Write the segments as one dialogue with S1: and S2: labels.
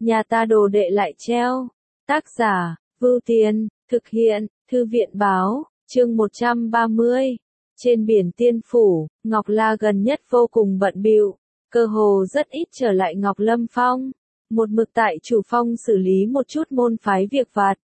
S1: nhà ta đồ đệ lại treo. Tác giả, Vưu Tiên, thực hiện, Thư viện báo, chương 130. Trên biển Tiên Phủ, Ngọc La gần nhất vô cùng bận bịu, cơ hồ rất ít trở lại Ngọc Lâm Phong, một mực tại chủ phong xử lý một chút môn phái việc vặt.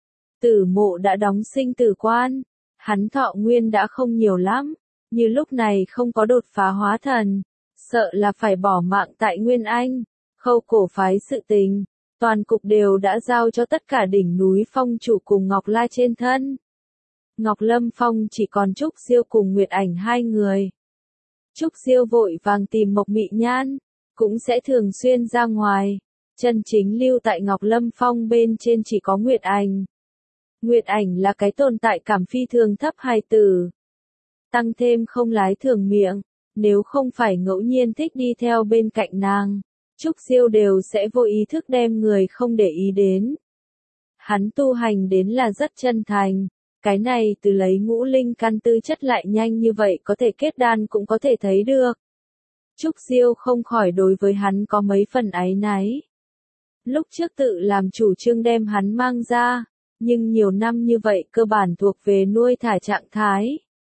S1: Tử Mộ đã đóng sinh tử quan, hắn thọ nguyên đã không nhiều lắm, như lúc này không có đột phá hóa thần, sợ là phải bỏ mạng tại Nguyên Anh. Khâu cổ phái sự tình, toàn cục đều đã giao cho tất cả đỉnh núi phong chủ cùng Ngọc La trên thân. Ngọc Lâm Phong chỉ còn Trúc Diêu cùng Nguyệt Ảnh hai người. Trúc Diêu vội vàng tìm Mộc Mị Nhan, cũng sẽ thường xuyên ra ngoài. Chân chính lưu tại Ngọc Lâm Phong bên trên chỉ có Nguyệt Ảnh. Nguyệt Ảnh là cái tồn tại cảm phi thường thấp hài tử. Tăng thêm không lái thường miệng, nếu không phải ngẫu nhiên thích đi theo bên cạnh nàng, Trúc Diêu đều sẽ vô ý thức đem người không để ý đến. Hắn tu hành đến là rất chân thành, cái này từ lấy ngũ linh căn tư chất lại nhanh như vậy có thể kết đan cũng có thể thấy được. Trúc Diêu không khỏi đối với hắn có mấy phần áy náy. Lúc trước tự làm chủ trương đem hắn mang ra, nhưng nhiều năm như vậy cơ bản thuộc về nuôi thả trạng thái.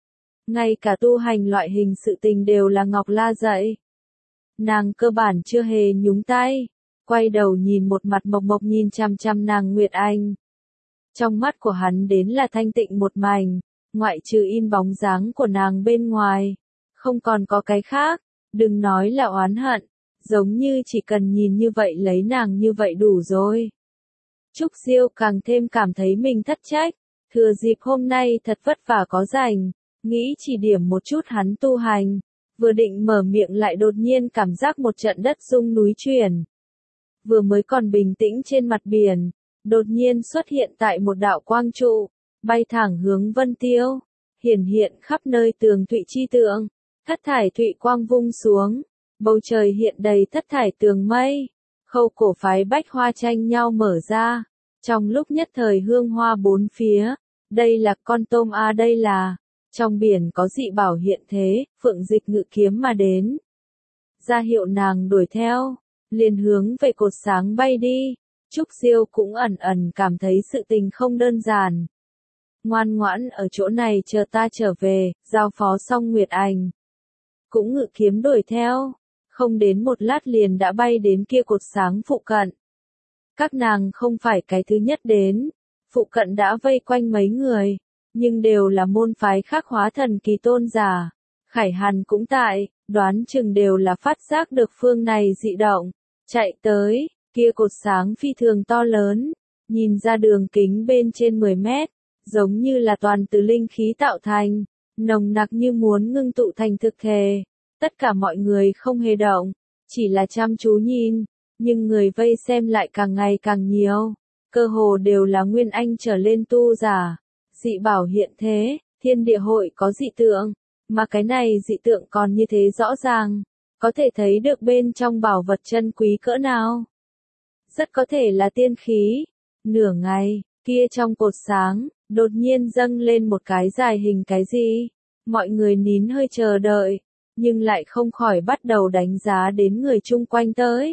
S1: Ngay cả tu hành loại hình sự tình đều là Ngọc La dạy. Nàng cơ bản chưa hề nhúng tay, quay đầu nhìn một mặt mộc mộc nhìn chằm chằm nàng Nguyệt Anh. Trong mắt của hắn đến là thanh tịnh một mảnh, ngoại trừ in bóng dáng của nàng bên ngoài, không còn có cái khác, đừng nói là oán hận, giống như chỉ cần nhìn như vậy lấy nàng như vậy đủ rồi. Trúc Diêu càng thêm cảm thấy mình thất trách, thừa dịp hôm nay thật vất vả có rảnh, nghĩ chỉ điểm một chút hắn tu hành, vừa định mở miệng lại đột nhiên cảm giác một trận đất rung núi chuyển. Vừa mới còn bình tĩnh trên mặt biển, đột nhiên xuất hiện tại một đạo quang trụ, bay thẳng hướng Vân Tiêu, hiển hiện khắp nơi tường thụy chi tượng, thất thải thụy quang vung xuống, bầu trời hiện đầy thất thải tường mây, khâu cổ phái bách hoa tranh nhau mở ra, trong lúc nhất thời hương hoa bốn phía, đây là con tôm a đây là, trong biển có dị bảo hiện thế, Phượng Dịch ngự kiếm mà đến. Ra hiệu nàng đuổi theo, liền hướng về cột sáng bay đi. Trúc Diêu cũng ẩn ẩn cảm thấy sự tình không đơn giản. Ngoan ngoãn ở chỗ này chờ ta trở về, giao phó xong Nguyệt Ảnh. Cũng ngự kiếm đuổi theo, không đến một lát liền đã bay đến kia cột sáng phụ cận. Các nàng không phải cái thứ nhất đến, phụ cận đã vây quanh mấy người, nhưng đều là môn phái khác hóa thần kỳ tôn giả. Khải Hàn cũng tại, đoán chừng đều là phát giác được phương này dị động, chạy tới. Kia cột sáng phi thường to lớn, nhìn ra đường kính bên trên 10 mét, giống như là toàn từ linh khí tạo thành, nồng nặc như muốn ngưng tụ thành thực thể. Tất cả mọi người không hề động, chỉ là chăm chú nhìn, nhưng người vây xem lại càng ngày càng nhiều, cơ hồ đều là Nguyên Anh trở lên tu giả. Dị bảo hiện thế, thiên địa hội có dị tượng, mà cái này dị tượng còn như thế rõ ràng, có thể thấy được bên trong bảo vật chân quý cỡ nào. Rất có thể là tiên khí. Nửa ngày, kia trong cột sáng, đột nhiên dâng lên một cái dài hình cái gì. Mọi người nín hơi chờ đợi, nhưng lại không khỏi bắt đầu đánh giá đến người chung quanh tới.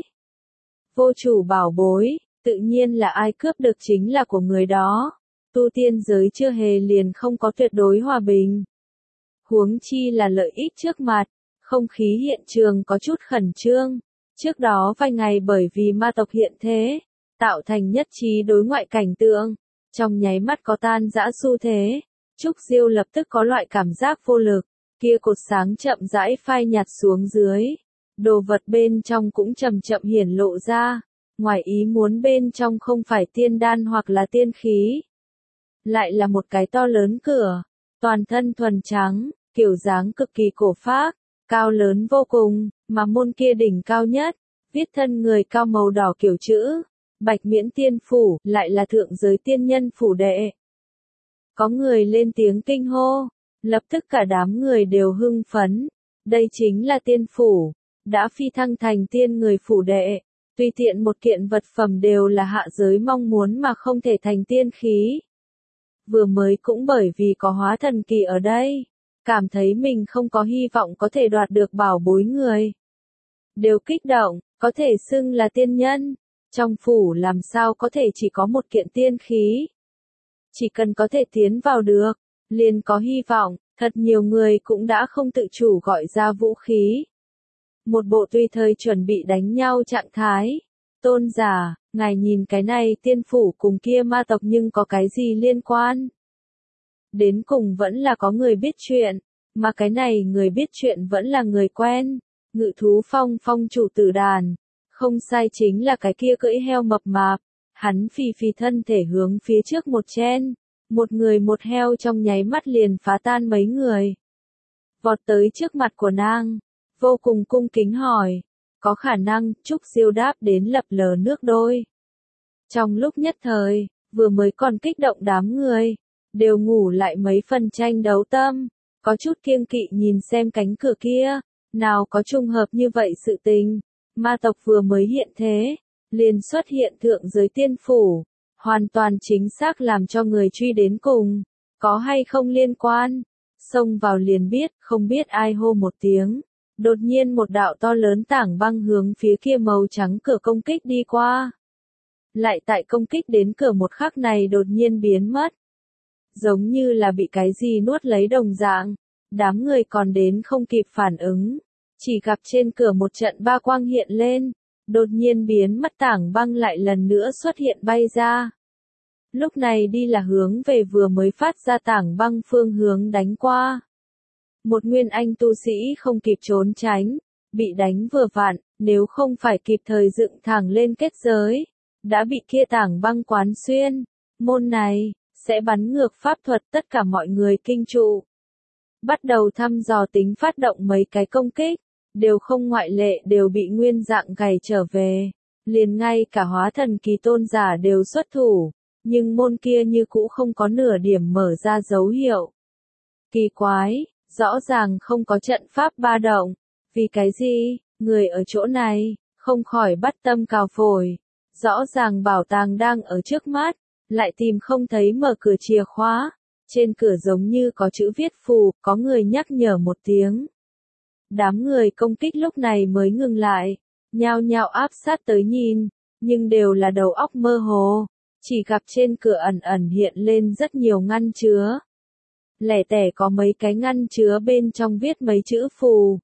S1: Vô chủ bảo bối, tự nhiên là ai cướp được chính là của người đó. Tu tiên giới chưa hề liền không có tuyệt đối hòa bình. Huống chi là lợi ích trước mặt, không khí hiện trường có chút khẩn trương. Trước đó vài ngày bởi vì ma tộc hiện thế, tạo thành nhất trí đối ngoại cảnh tượng, trong nháy mắt có tan rã xu thế. Trúc Diêu lập tức có loại cảm giác vô lực, kia cột sáng chậm rãi phai nhạt xuống dưới. Đồ vật bên trong cũng chậm chậm hiển lộ ra, ngoài ý muốn bên trong không phải tiên đan hoặc là tiên khí. Lại là một cái to lớn cửa, toàn thân thuần trắng, kiểu dáng cực kỳ cổ phác, cao lớn vô cùng, mà môn kia đỉnh cao nhất, viết thân người cao màu đỏ kiểu chữ, Bạch Miễn Tiên Phủ, lại là thượng giới tiên nhân phủ đệ. Có người lên tiếng kinh hô, lập tức cả đám người đều hưng phấn, đây chính là tiên phủ, đã phi thăng thành tiên người phủ đệ, tùy tiện một kiện vật phẩm đều là hạ giới mong muốn mà không thể thành tiên khí. Vừa mới cũng bởi vì có hóa thần kỳ ở đây, cảm thấy mình không có hy vọng có thể đoạt được bảo bối người. Đều kích động, có thể xưng là tiên nhân. Trong phủ làm sao có thể chỉ có một kiện tiên khí. Chỉ cần có thể tiến vào được, liền có hy vọng, thật nhiều người cũng đã không tự chủ gọi ra vũ khí. Một bộ tùy thời chuẩn bị đánh nhau trạng thái. Tôn giả, ngài nhìn cái này tiên phủ cùng kia ma tộc nhưng có cái gì liên quan? Đến cùng vẫn là có người biết chuyện, mà cái này người biết chuyện vẫn là người quen. Ngự thú phong phong chủ Tử Đàn, không sai chính là cái kia cưỡi heo mập mạp. Hắn phì phì thân thể hướng phía trước một chen, một người một heo trong nháy mắt liền phá tan mấy người. Vọt tới trước mặt của nàng, vô cùng cung kính hỏi, có khả năng Trúc Diêu đáp đến lập lờ nước đôi. Trong lúc nhất thời, vừa mới còn kích động đám người, đều ngủ lại mấy phần tranh đấu tâm, có chút kiêng kỵ nhìn xem cánh cửa kia, nào có trùng hợp như vậy sự tình, ma tộc vừa mới hiện thế, liền xuất hiện thượng giới tiên phủ, hoàn toàn chính xác làm cho người truy đến cùng, có hay không liên quan, xông vào liền biết, không biết ai hô một tiếng. Đột nhiên một đạo to lớn tảng băng hướng phía kia màu trắng cửa công kích đi qua. Lại tại công kích đến cửa một khắc này đột nhiên biến mất. Giống như là bị cái gì nuốt lấy đồng dạng. Đám người còn đến không kịp phản ứng. Chỉ gặp trên cửa một trận ba quang hiện lên. Đột nhiên biến mất tảng băng lại lần nữa xuất hiện bay ra. Lúc này đi là hướng về vừa mới phát ra tảng băng phương hướng đánh qua. Một nguyên anh tu sĩ không kịp trốn tránh, bị đánh vừa vặn, nếu không phải kịp thời dựng thẳng lên kết giới, đã bị kia tảng băng quán xuyên. Môn này, sẽ bắn ngược pháp thuật tất cả mọi người kinh trụ. Bắt đầu thăm dò tính phát động mấy cái công kích, đều không ngoại lệ đều bị nguyên dạng gầy trở về. Liền ngay cả hóa thần kỳ tôn giả đều xuất thủ, nhưng môn kia như cũ không có nửa điểm mở ra dấu hiệu. Kỳ quái. Rõ ràng không có trận pháp ba động. Vì cái gì, người ở chỗ này, không khỏi bắt tâm cào phổi. Rõ ràng bảo tàng đang ở trước mắt, lại tìm không thấy mở cửa chìa khóa. Trên cửa giống như có chữ viết phù, có người nhắc nhở một tiếng. Đám người công kích lúc này mới ngừng lại, nhao nhao áp sát tới nhìn, nhưng đều là đầu óc mơ hồ. Chỉ gặp trên cửa ẩn ẩn hiện lên rất nhiều ngăn chứa. Lẻ tẻ có mấy cái ngăn chứa bên trong viết mấy chữ phù.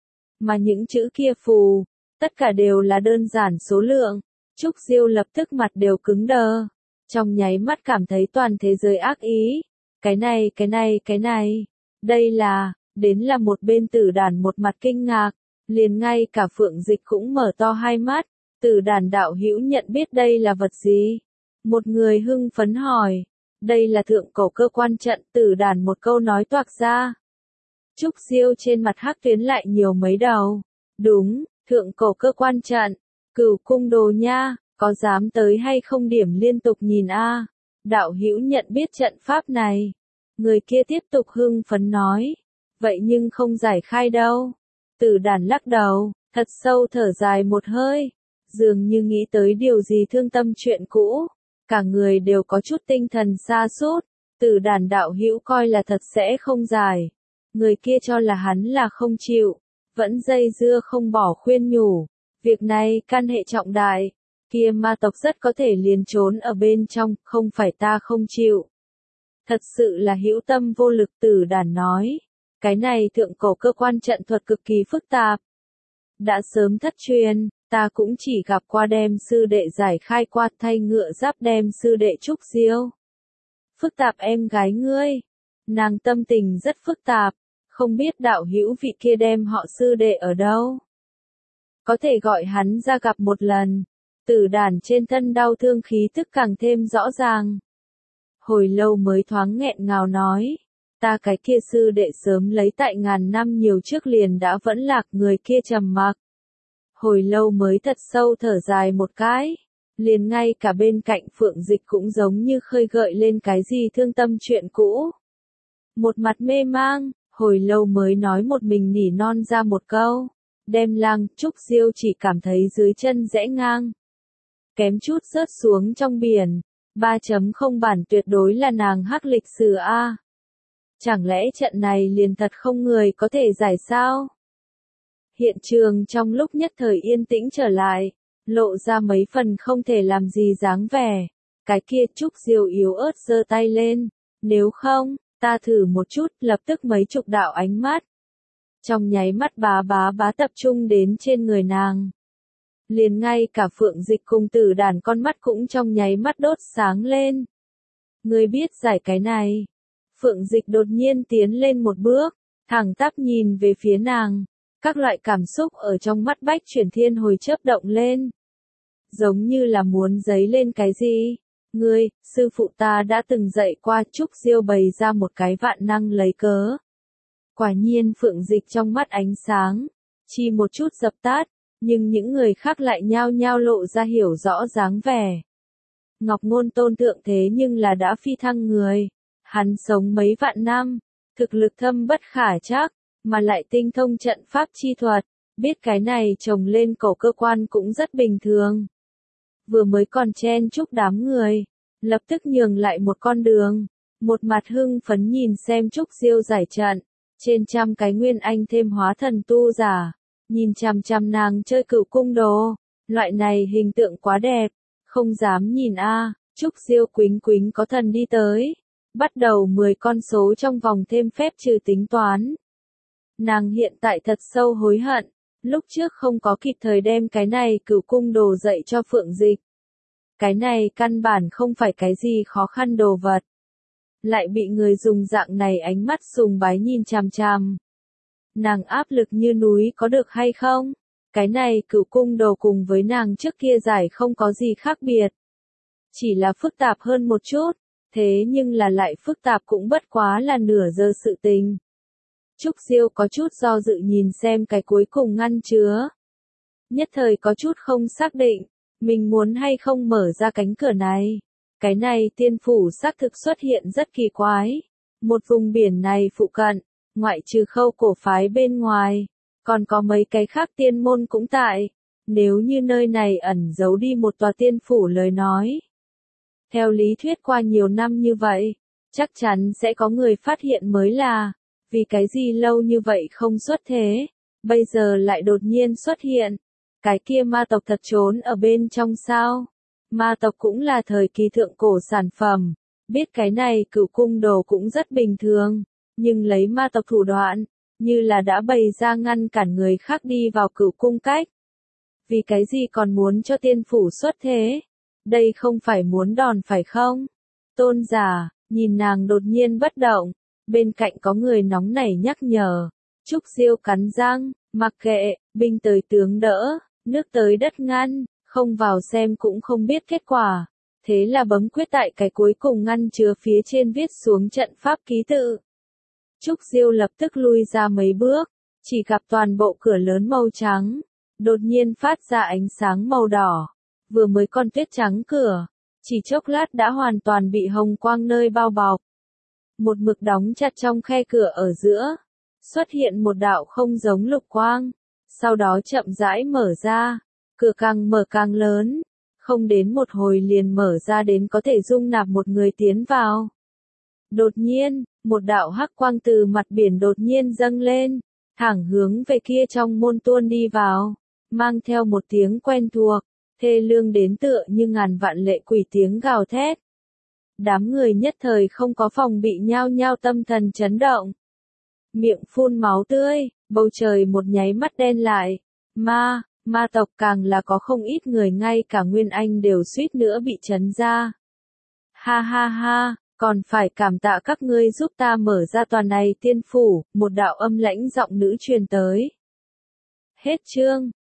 S1: Mà những chữ kia phù, tất cả đều là đơn giản số lượng. Trúc Diêu lập tức mặt đều cứng đờ. Trong nháy mắt cảm thấy toàn thế giới ác ý. Cái này. Đây là, đến là một bên Tử Đàn một mặt kinh ngạc. Liền ngay cả Phượng Dịch cũng mở to hai mắt. Tử Đàn đạo hữu nhận biết đây là vật gì? Một người hưng phấn hỏi. Đây là thượng cổ cơ quan trận. Tử Đàn một câu nói toạc ra. Trúc Diêu trên mặt hắc tuyến lại nhiều mấy đầu. Đúng, thượng cổ cơ quan trận. Cửu cung đồ nha, có dám tới hay không điểm liên tục nhìn a? Đạo hữu nhận biết trận pháp này. Người kia tiếp tục hưng phấn nói. Vậy nhưng không giải khai đâu. Tử Đàn lắc đầu, thật sâu thở dài một hơi. Dường như nghĩ tới điều gì thương tâm chuyện cũ. Cả người đều có chút tinh thần sa sút. Tử Đàn đạo hữu coi là thật sẽ không giải. Người kia cho là hắn là không chịu. Vẫn dây dưa không bỏ khuyên nhủ. Việc này can hệ trọng đại. Kia ma tộc rất có thể liền trốn ở bên trong, không phải ta không chịu. Thật sự là hữu tâm vô lực. Tử Đàn nói. Cái này thượng cổ cơ quan trận thuật cực kỳ phức tạp. Đã sớm thất truyền, ta cũng chỉ gặp qua đem sư đệ giải khai qua thay ngựa giáp đem sư đệ Trúc Diêu. Phức tạp em gái ngươi. Nàng tâm tình rất phức tạp, không biết đạo hữu vị kia đem họ sư đệ ở đâu. Có thể gọi hắn ra gặp một lần. Tử Đàn trên thân đau thương khí tức càng thêm rõ ràng. Hồi lâu mới thoáng nghẹn ngào nói. Ta cái kia sư đệ sớm lấy tại ngàn năm nhiều trước liền đã vẫn lạc. Người kia trầm mặc. Hồi lâu mới thật sâu thở dài một cái. Liền ngay cả bên cạnh Phượng Dịch cũng giống như khơi gợi lên cái gì thương tâm chuyện cũ. Một mặt mê mang, hồi lâu mới nói một mình nỉ non ra một câu. Đem Lang Trúc Diêu chỉ cảm thấy dưới chân rẽ ngang. Kém chút rớt xuống trong biển. 3.0 bản tuyệt đối là nàng hắc lịch sử A. Chẳng lẽ trận này liền thật không người có thể giải sao? Hiện trường trong lúc nhất thời yên tĩnh trở lại. lộ ra mấy phần không thể làm gì dáng vẻ. Cái kia Trúc Diêu yếu ớt giơ tay lên, nếu không, ta thử một chút, lập tức mấy chục đạo ánh mắt. Trong nháy mắt bá tập trung đến trên người nàng. Liền ngay cả Phượng Dịch cùng Tử Đàn con mắt cũng trong nháy mắt đốt sáng lên. Ngươi biết giải cái này. Phượng Dịch đột nhiên tiến lên một bước, thẳng tắp nhìn về phía nàng. Các loại cảm xúc ở trong mắt Bách Chuyển Thiên hồi chớp động lên. Giống như là muốn giấy lên cái gì. Ngươi, sư phụ ta đã từng dạy qua. Trúc Diêu bày ra một cái vạn năng lấy cớ. Quả nhiên Phượng Dịch trong mắt ánh sáng, chỉ một chút dập tắt, nhưng những người khác lại nhao nhao lộ ra hiểu rõ dáng vẻ. Ngọc Ngôn Tôn thượng thế nhưng là đã phi thăng người, hắn sống mấy vạn năm, thực lực thâm bất khả trắc, mà lại tinh thông trận pháp chi thuật, biết cái này trồng lên cổ cơ quan cũng rất bình thường. Vừa mới còn chen chúc đám người, lập tức nhường lại một con đường, một mặt hưng phấn nhìn xem Trúc Diêu giải trận. Trên trăm cái nguyên anh thêm hóa thần tu giả, nhìn chằm chằm nàng chơi Cửu Cung đồ, loại này hình tượng quá đẹp, không dám nhìn a. Trúc Diêu quính quính có thần đi tới, bắt đầu 10 con số trong vòng thêm phép trừ tính toán. Nàng hiện tại thật sâu hối hận, lúc trước không có kịp thời đem cái này Cửu Cung đồ dạy cho Phượng Dịch. Cái này căn bản không phải cái gì khó khăn đồ vật. Lại bị người dùng dạng này ánh mắt sùng bái nhìn chằm chằm. Nàng áp lực như núi có được hay không? Cái này Cửu Cung đồ cùng với nàng trước kia giải không có gì khác biệt. Chỉ là phức tạp hơn một chút, thế nhưng là lại phức tạp cũng bất quá là nửa giờ sự tình. Trúc Diêu có chút do dự nhìn xem cái cuối cùng ngăn chứa. Nhất thời có chút không xác định, mình muốn hay không mở ra cánh cửa này. Cái này tiên phủ xác thực xuất hiện rất kỳ quái. Một vùng biển này phụ cận, ngoại trừ Khâu cổ phái bên ngoài, còn có mấy cái khác tiên môn cũng tại. Nếu như nơi này ẩn giấu đi một tòa tiên phủ lời nói. Theo lý thuyết qua nhiều năm như vậy, chắc chắn sẽ có người phát hiện mới là, vì cái gì lâu như vậy không xuất thế, bây giờ lại đột nhiên xuất hiện. Cái kia ma tộc thật trốn ở bên trong sao? Ma tộc cũng là thời kỳ thượng cổ sản phẩm, biết cái này Cửu Cung đồ cũng rất bình thường, nhưng lấy ma tộc thủ đoạn, như là đã bày ra ngăn cản người khác đi vào Cửu Cung cách. Vì cái gì còn muốn cho tiên phủ xuất thế? Đây không phải muốn đòn phải không? Tôn giả, nhìn nàng đột nhiên bất động, bên cạnh có người nóng nảy nhắc nhở. Trúc Diêu cắn răng, mặc kệ, binh tới tướng đỡ, nước tới đất ngăn. Không vào xem cũng không biết kết quả. Thế là bấm quyết tại cái cuối cùng ngăn chứa phía trên viết xuống trận pháp ký tự. Trúc Diêu lập tức lui ra mấy bước, chỉ gặp toàn bộ cửa lớn màu trắng, đột nhiên phát ra ánh sáng màu đỏ. Vừa mới còn tuyết trắng cửa, chỉ chốc lát đã hoàn toàn bị hồng quang nơi bao bọc. Một mực đóng chặt trong khe cửa ở giữa, xuất hiện một đạo không giống lục quang, sau đó chậm rãi mở ra. Cửa càng mở càng lớn, không đến một hồi liền mở ra đến có thể dung nạp một người tiến vào. Đột nhiên, một đạo hắc quang từ mặt biển đột nhiên dâng lên, thẳng hướng về kia trong môn tuôn đi vào, mang theo một tiếng quen thuộc, thê lương đến tựa như ngàn vạn lệ quỷ tiếng gào thét. Đám người nhất thời không có phòng bị nhao nhao tâm thần chấn động. Miệng phun máu tươi, bầu trời một nháy mắt đen lại. Ma tộc càng là có không ít người ngay cả Nguyên Anh đều suýt nữa bị chấn ra. Ha ha ha, còn phải cảm tạ các ngươi giúp ta mở ra tòa này tiên phủ, một đạo âm lãnh giọng nữ truyền tới. Hết chương.